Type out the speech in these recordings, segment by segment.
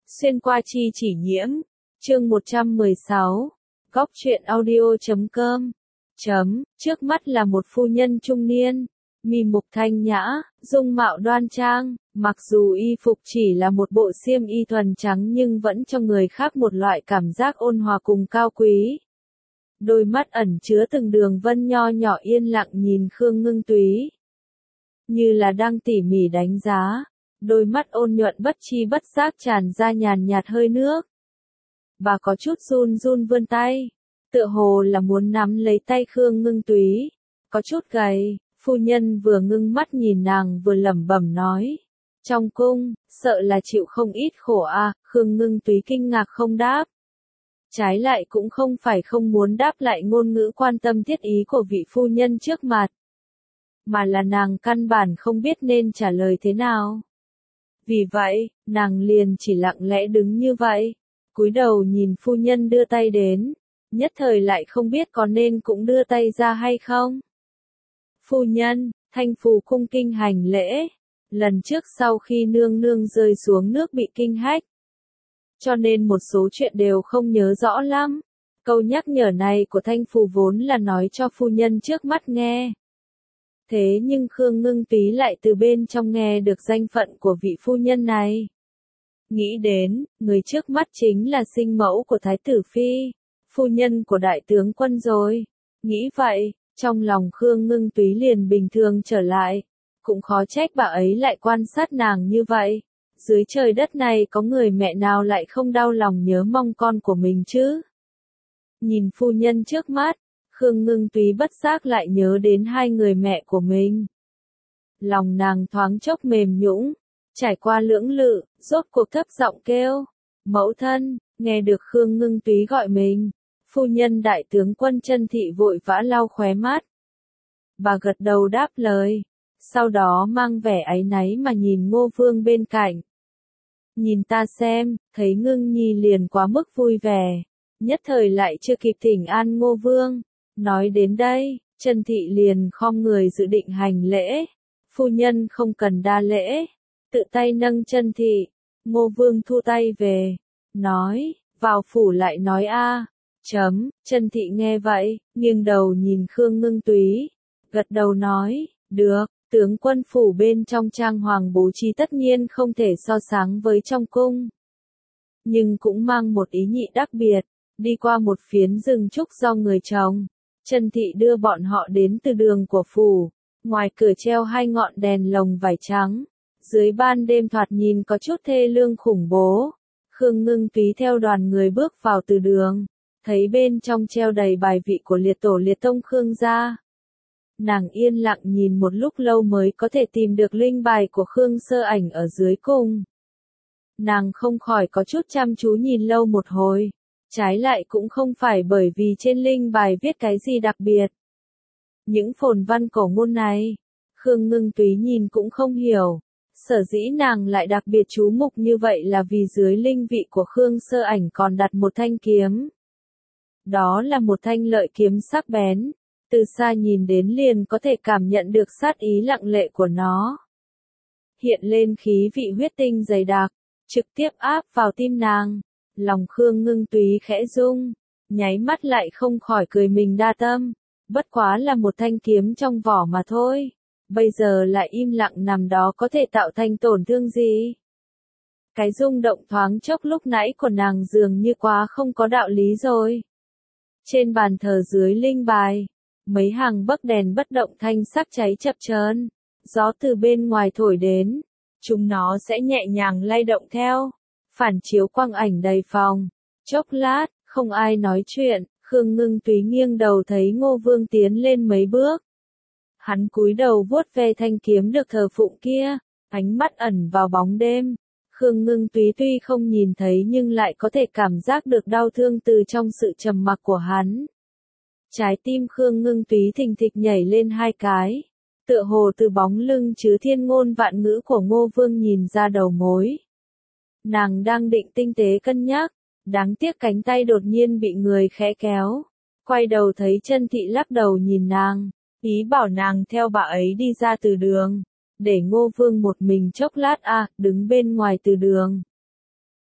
Xuyên qua chi chỉ nhiễm. Chương 116. Góc truyện audio.com. Trước mắt là một phu nhân trung niên, mì mục thanh nhã, dung mạo đoan trang, mặc dù y phục chỉ là một bộ xiêm y thuần trắng nhưng vẫn cho người khác một loại cảm giác ôn hòa cùng cao quý. Đôi mắt ẩn chứa từng đường vân nho nhỏ yên lặng nhìn Khương Ngưng Túy, như là đang tỉ mỉ đánh giá. Đôi mắt ôn nhuận bất chi bất giác tràn ra nhàn nhạt hơi nước. Bà có chút run run vươn tay, tựa hồ là muốn nắm lấy tay Khương Ngưng Túy. Có chút gầy, phu nhân vừa ngưng mắt nhìn nàng vừa lẩm bẩm nói. Trong cung, sợ là chịu không ít khổ à, Khương Ngưng Túy kinh ngạc không đáp. Trái lại cũng không phải không muốn đáp lại ngôn ngữ quan tâm thiết ý của vị phu nhân trước mặt, mà là nàng căn bản không biết nên trả lời thế nào. Vì vậy, nàng liền chỉ lặng lẽ đứng như vậy, cúi đầu nhìn phu nhân đưa tay đến, nhất thời lại không biết có nên cũng đưa tay ra hay không. Phu nhân, Thanh Phù cung kinh hành lễ, lần trước sau khi nương nương rơi xuống nước bị kinh hách, cho nên một số chuyện đều không nhớ rõ lắm. Câu nhắc nhở này của Thanh Phù vốn là nói cho phu nhân trước mắt nghe. Thế nhưng Khương Ngưng Túy lại từ bên trong nghe được danh phận của vị phu nhân này. Nghĩ đến, người trước mắt chính là sinh mẫu của Thái tử Phi, phu nhân của đại tướng quân rồi. Nghĩ vậy, trong lòng Khương Ngưng Túy liền bình thường trở lại. Cũng khó trách bà ấy lại quan sát nàng như vậy. Dưới trời đất này có người mẹ nào lại không đau lòng nhớ mong con của mình chứ? Nhìn phu nhân trước mắt, Khương Ngưng Túy bất giác lại nhớ đến hai người mẹ của mình. Lòng nàng thoáng chốc mềm nhũn, trải qua lưỡng lự, rốt cuộc thấp giọng kêu. Mẫu thân, nghe được Khương Ngưng Túy gọi mình. Phu nhân đại tướng quân Chân Thị vội vã lau khóe mắt. Bà gật đầu đáp lời, sau đó mang vẻ áy náy mà nhìn Ngô Vương bên cạnh. Nhìn ta xem, thấy Ngưng Nhi liền quá mức vui vẻ, nhất thời lại chưa kịp thỉnh an Ngô Vương. Nói đến đây, Chân Thị liền khom người dự định hành lễ. Phu nhân không cần đa lễ, tự tay nâng Chân Thị. Ngô Vương thu tay về, nói, vào phủ lại nói a. Chân Thị nghe vậy, nghiêng đầu nhìn Khương Ngưng Túy, gật đầu nói, được, tướng quân phủ bên trong trang hoàng bố trí tất nhiên không thể so sánh với trong cung. Nhưng cũng mang một ý nhị đặc biệt, đi qua một phiến rừng trúc do người trồng. Chân Thị đưa bọn họ đến từ đường của phủ, ngoài cửa treo hai ngọn đèn lồng vải trắng, dưới ban đêm thoạt nhìn có chút thê lương khủng bố. Khương Ngưng Túy theo đoàn người bước vào từ đường, thấy bên trong treo đầy bài vị của liệt tổ liệt tông Khương gia. Nàng yên lặng nhìn một lúc lâu mới có thể tìm được linh bài của Khương Sơ Ảnh ở dưới cùng. Nàng không khỏi có chút chăm chú nhìn lâu một hồi. Trái lại cũng không phải bởi vì trên linh bài viết cái gì đặc biệt. Những phồn văn cổ ngôn này, Khương Ngưng Túy nhìn cũng không hiểu. Sở dĩ nàng lại đặc biệt chú mục như vậy là vì dưới linh vị của Khương Sơ Ảnh còn đặt một thanh kiếm. Đó là một thanh lợi kiếm sắc bén, từ xa nhìn đến liền có thể cảm nhận được sát ý lặng lệ của nó. Hiện lên khí vị huyết tinh dày đặc, trực tiếp áp vào tim nàng. Lòng Khương Ngưng Túy khẽ rung, nháy mắt lại không khỏi cười mình đa tâm, bất quá là một thanh kiếm trong vỏ mà thôi, bây giờ lại im lặng nằm đó có thể tạo thành tổn thương gì? Cái rung động thoáng chốc lúc nãy của nàng dường như quá không có đạo lý rồi. Trên bàn thờ dưới linh bài, mấy hàng bấc đèn bất động thanh sắc cháy chập chờn, gió từ bên ngoài thổi đến, chúng nó sẽ nhẹ nhàng lay động theo. Phản chiếu quang ảnh đầy phòng. Chốc lát, không ai nói chuyện, Khương Ngưng Túy nghiêng đầu thấy Ngô Vương tiến lên mấy bước. Hắn cúi đầu vuốt ve thanh kiếm được thờ phụng kia, ánh mắt ẩn vào bóng đêm. Khương Ngưng Túy tuy không nhìn thấy nhưng lại có thể cảm giác được đau thương từ trong sự trầm mặc của hắn. Trái tim Khương Ngưng Túy thình thịch nhảy lên hai cái, tựa hồ từ bóng lưng chứa thiên ngôn vạn ngữ của Ngô Vương nhìn ra đầu mối. Nàng đang định tinh tế cân nhắc, đáng tiếc cánh tay đột nhiên bị người khẽ kéo. Quay đầu thấy Chân Thị lắc đầu nhìn nàng, ý bảo nàng theo bà ấy đi ra từ đường, để Ngô Vương một mình chốc lát đứng bên ngoài từ đường.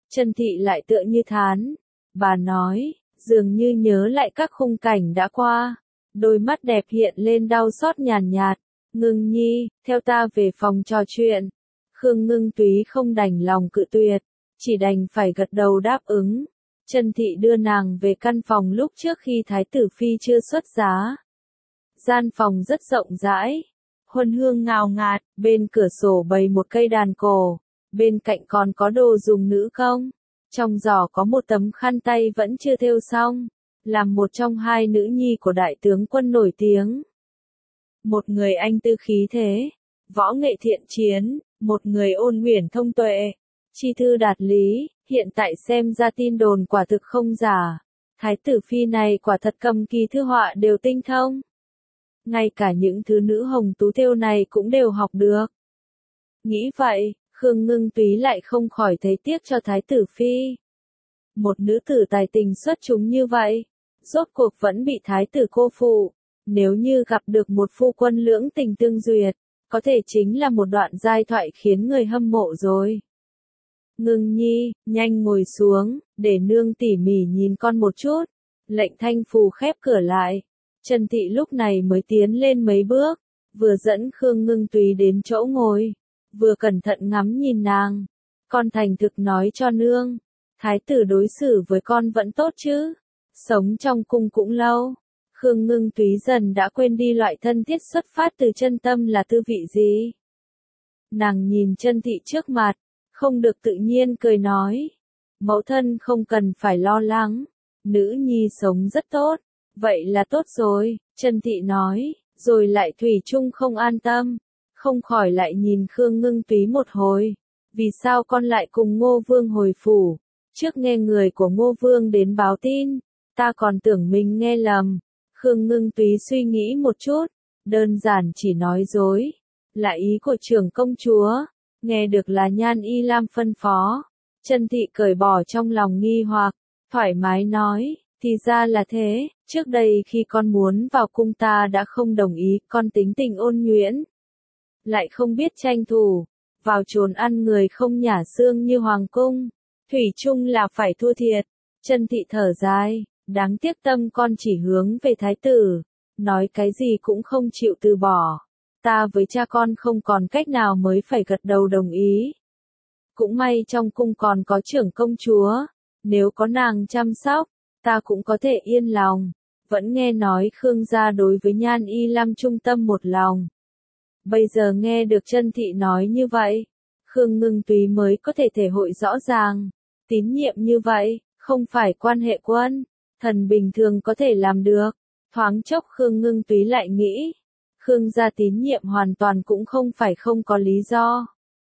Trần Thị lại tựa như thán. Bà nói, dường như nhớ lại các khung cảnh đã qua. Đôi mắt đẹp hiện lên đau xót nhàn nhạt. Ngưng nhi, theo ta về phòng trò chuyện. Khương Ngưng Túy không đành lòng cự tuyệt, chỉ đành phải gật đầu đáp ứng. Trần Thị đưa nàng về căn phòng lúc trước khi Thái tử Phi chưa xuất giá. Gian phòng rất rộng rãi, huân hương ngào ngạt, bên cửa sổ bày một cây đàn cổ, bên cạnh còn có đồ dùng nữ công. Trong giỏ có một tấm khăn tay vẫn chưa thêu xong, làm một trong hai nữ nhi của đại tướng quân nổi tiếng. Một người anh tư khí thế, võ nghệ thiện chiến, một người ôn nguyễn thông tuệ, chi thư đạt lý, hiện tại xem ra tin đồn quả thực không giả. Thái tử Phi này quả thật cầm kỳ thư họa đều tinh thông. Ngay cả những thứ nữ hồng tú thêu này cũng đều học được. Nghĩ vậy, Khương Ngưng Túy lại không khỏi thấy tiếc cho Thái tử Phi. Một nữ tử tài tình xuất chúng như vậy, rốt cuộc vẫn bị Thái tử cô phụ. Nếu như gặp được một phu quân lưỡng tình tương duyệt, có thể chính là một đoạn giai thoại khiến người hâm mộ rồi. Ngưng nhi, nhanh ngồi xuống, để nương tỉ mỉ nhìn con một chút. Lệnh Thanh Phù khép cửa lại. Trần Thị lúc này mới tiến lên mấy bước, vừa dẫn Khương Ngưng Túy đến chỗ ngồi, vừa cẩn thận ngắm nhìn nàng. Con thành thực nói cho nương, thái tử đối xử với con vẫn tốt chứ? Sống trong cung cũng lâu. Khương Ngưng Túy dần đã quên đi loại thân thiết xuất phát từ chân tâm là tư vị gì. Nàng nhìn Trân Thị trước mặt, không được tự nhiên cười nói. Mẫu thân không cần phải lo lắng, nữ nhi sống rất tốt, vậy là tốt rồi, Trân Thị nói, rồi lại thủy chung không an tâm, không khỏi lại nhìn Khương Ngưng Túy một hồi. Vì sao con lại cùng Ngô Vương hồi phủ? Trước nghe người của Ngô Vương đến báo tin, ta còn tưởng mình nghe lầm. Khương Ngưng Túy suy nghĩ một chút, đơn giản chỉ nói dối, là ý của trưởng công chúa, nghe được là Nhan Y Lam phân phó. Trân Thị cởi bỏ trong lòng nghi hoặc, thoải mái nói, thì ra là thế, trước đây khi con muốn vào cung ta đã không đồng ý, con tính tình ôn nhuyễn, lại không biết tranh thủ, vào chốn ăn người không nhả xương như hoàng cung, thủy chung là phải thua thiệt. Trân Thị thở dài. Đáng tiếc tâm con chỉ hướng về thái tử, nói cái gì cũng không chịu từ bỏ. Ta với cha con không còn cách nào mới phải gật đầu đồng ý. Cũng may trong cung còn có trưởng công chúa, nếu có nàng chăm sóc, ta cũng có thể yên lòng. Vẫn nghe nói Khương gia đối với Nhan Y Lam trung tâm một lòng. Bây giờ nghe được Trân Thị nói như vậy, Khương Ngưng Túy mới có thể thể hội rõ ràng. Tín nhiệm như vậy, không phải quan hệ quân thần bình thường có thể làm được. Thoáng chốc Khương Ngưng Túy lại nghĩ, Khương gia tín nhiệm hoàn toàn cũng không phải không có lý do.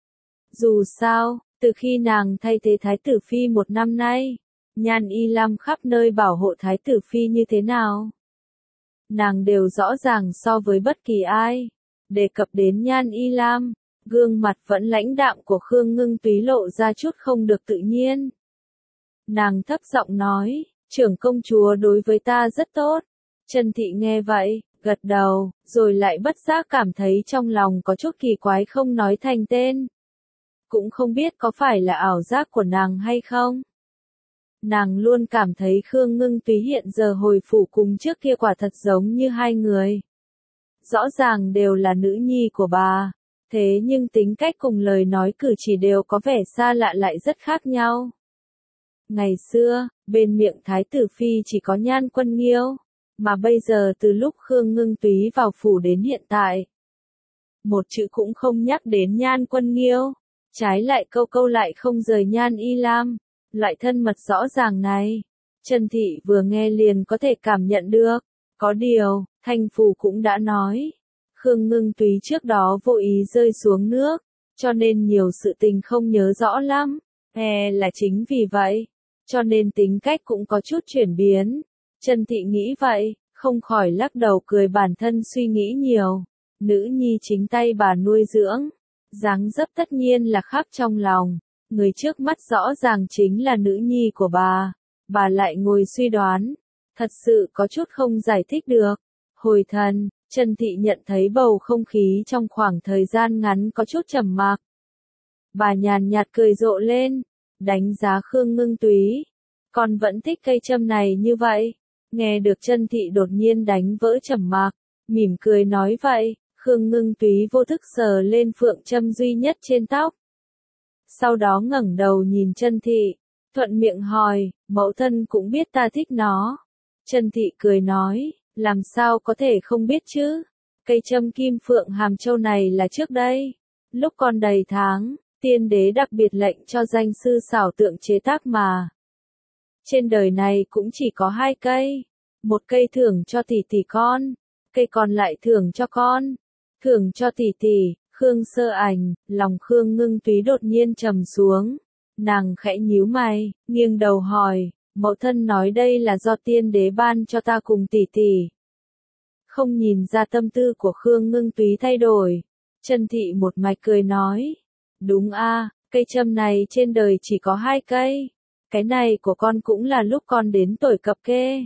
Dù sao, từ khi nàng thay thế Thái tử Phi một năm nay, Nhan Y Lam khắp nơi bảo hộ Thái tử Phi như thế nào. Nàng đều rõ ràng so với bất kỳ ai. Đề cập đến Nhan Y Lam, gương mặt vẫn lãnh đạm của Khương Ngưng Túy lộ ra chút không được tự nhiên. Nàng thấp giọng nói, trưởng công chúa đối với ta rất tốt. Trân Thị nghe vậy, gật đầu, rồi lại bất giác cảm thấy trong lòng có chút kỳ quái không nói thành tên. Cũng không biết có phải là ảo giác của nàng hay không. Nàng luôn cảm thấy Khương Ngưng Túy hiện giờ hồi phủ cùng trước kia quả thật giống như hai người. Rõ ràng đều là nữ nhi của bà, thế nhưng tính cách cùng lời nói cử chỉ đều có vẻ xa lạ lại rất khác nhau. Ngày xưa, bên miệng Thái tử Phi chỉ có Nhan Quân Nghiêu, mà bây giờ từ lúc Khương Ngưng Túy vào phủ đến hiện tại, một chữ cũng không nhắc đến Nhan Quân Nghiêu, trái lại câu câu lại không rời Nhan Y Lam, loại thân mật rõ ràng này. Trân Thị vừa nghe liền có thể cảm nhận được, có điều, Thanh Phù cũng đã nói, Khương Ngưng Túy trước đó vô ý rơi xuống nước, cho nên nhiều sự tình không nhớ rõ lắm, là chính vì vậy, cho nên tính cách cũng có chút chuyển biến. Trân Thị nghĩ vậy, không khỏi lắc đầu cười bản thân suy nghĩ nhiều. Nữ nhi chính tay bà nuôi dưỡng, dáng dấp tất nhiên là khắc trong lòng. Người trước mắt rõ ràng chính là nữ nhi của bà lại ngồi suy đoán. Thật sự có chút không giải thích được. Hồi thần, Trân Thị nhận thấy bầu không khí trong khoảng thời gian ngắn có chút trầm mặc. Bà nhàn nhạt cười rộ lên, đánh giá Khương Ngưng Túy. Con vẫn thích cây châm này như vậy. Nghe được Chân Thị đột nhiên đánh vỡ trầm mặc, mỉm cười nói vậy, Khương Ngưng Túy vô thức sờ lên phượng châm duy nhất trên tóc. Sau đó ngẩng đầu nhìn Chân Thị, thuận miệng hỏi, mẫu thân cũng biết ta thích nó. Chân Thị cười nói, làm sao có thể không biết chứ, cây châm kim phượng hàm châu này là trước đây. Lúc còn đầy tháng, tiên đế đặc biệt lệnh cho danh sư xảo tượng chế tác mà. Trên đời này cũng chỉ có 2 cây, một cây thưởng cho tỷ tỷ con, cây còn lại thưởng cho con. Thưởng cho tỷ tỷ, Khương Sơ Ảnh, lòng Khương Ngưng Túy đột nhiên trầm xuống. Nàng khẽ nhíu mày, nghiêng đầu hỏi, mẫu thân nói đây là do tiên đế ban cho ta cùng tỷ tỷ. Không nhìn ra tâm tư của Khương Ngưng Túy thay đổi, Chân Thị một mạch cười nói, đúng a, cây châm này trên đời chỉ có 2 cây, cái này của con cũng là lúc con đến tuổi cập kê.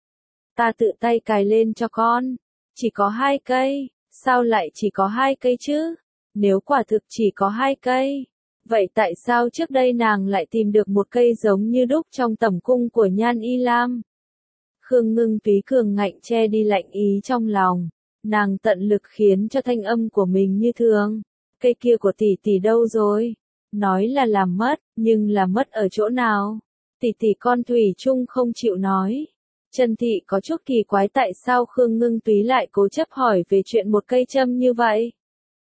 Ta tự tay cài lên cho con, chỉ có 2 cây, sao lại chỉ có 2 cây chứ? Nếu quả thực chỉ có 2 cây, vậy tại sao trước đây nàng lại tìm được một cây giống như đúc trong tẩm cung của Nhan Y Lam? Khương Ngưng Túy cường ngạnh che đi lạnh ý trong lòng, nàng tận lực khiến cho thanh âm của mình như thường. Cây kia của tỷ tỷ đâu rồi? Nói là làm mất, nhưng là mất ở chỗ nào? Tỷ tỷ con thủy chung không chịu nói. Chân Thị có chút kỳ quái tại sao Khương Ngưng Túy lại cố chấp hỏi về chuyện một cây châm như vậy.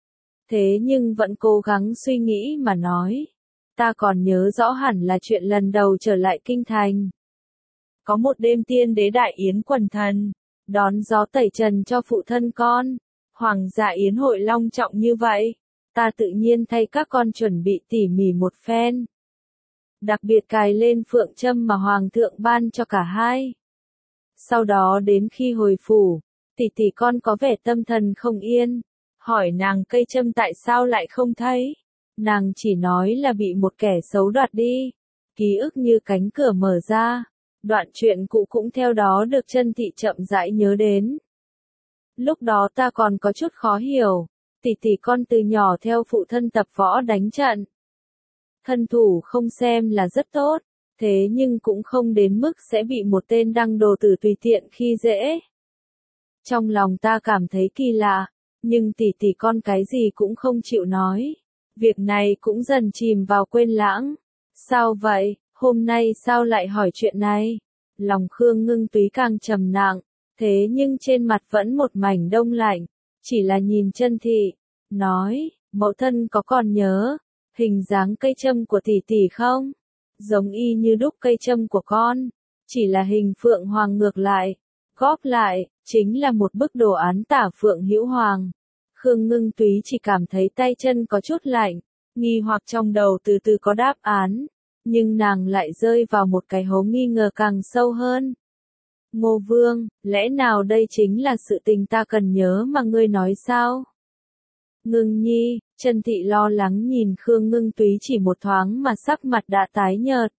Thế nhưng vẫn cố gắng suy nghĩ mà nói. Ta còn nhớ rõ hẳn là chuyện lần đầu trở lại kinh thành. Có một đêm tiên đế đại yến quần thần, đón gió tẩy trần cho phụ thân con. Hoàng gia yến hội long trọng như vậy, ta tự nhiên thay các con chuẩn bị tỉ mỉ một phen. Đặc biệt cài lên phượng châm mà hoàng thượng ban cho cả hai. Sau đó đến khi hồi phủ, tỷ tỷ con có vẻ tâm thần không yên, hỏi nàng cây châm tại sao lại không thấy. Nàng chỉ nói là bị một kẻ xấu đoạt đi. Ký ức như cánh cửa mở ra, đoạn chuyện cũ cũng theo đó được Chân Thị chậm rãi nhớ đến. Lúc đó ta còn có chút khó hiểu, tỷ tỷ con từ nhỏ theo phụ thân tập võ đánh trận. Thân thủ không xem là rất tốt, thế nhưng cũng không đến mức sẽ bị một tên đăng đồ tử tùy tiện khi dễ. Trong lòng ta cảm thấy kỳ lạ, nhưng tỷ tỷ con cái gì cũng không chịu nói. Việc này cũng dần chìm vào quên lãng. Sao vậy, hôm nay sao lại hỏi chuyện này? Lòng Khương Ngưng Túy càng trầm nặng, thế nhưng trên mặt vẫn một mảnh đông lạnh, chỉ là nhìn Chân Thị, nói, mẫu thân có còn nhớ hình dáng cây châm của tỷ tỷ không? Giống y như đúc cây châm của con, chỉ là hình phượng hoàng ngược lại, góp lại, chính là một bức đồ án tả phượng hữu hoàng. Khương Ngưng Túy chỉ cảm thấy tay chân có chút lạnh, nghi hoặc trong đầu từ từ có đáp án, nhưng nàng lại rơi vào một cái hố nghi ngờ càng sâu hơn. Ngô Vương, lẽ nào đây chính là sự tình ta cần nhớ mà ngươi nói sao? Ngưng nhi, Chân Thị lo lắng nhìn Khương Ngưng Túy chỉ một thoáng mà sắc mặt đã tái nhợt.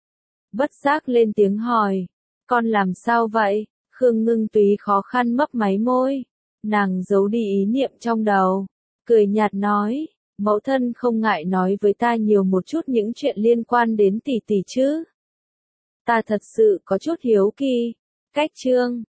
Bất giác lên tiếng hỏi, con làm sao vậy? Khương Ngưng Túy khó khăn mấp máy môi, nàng giấu đi ý niệm trong đầu, cười nhạt nói, mẫu thân không ngại nói với ta nhiều một chút những chuyện liên quan đến tỷ tỷ chứ? Ta thật sự có chút hiếu kỳ. Cách chương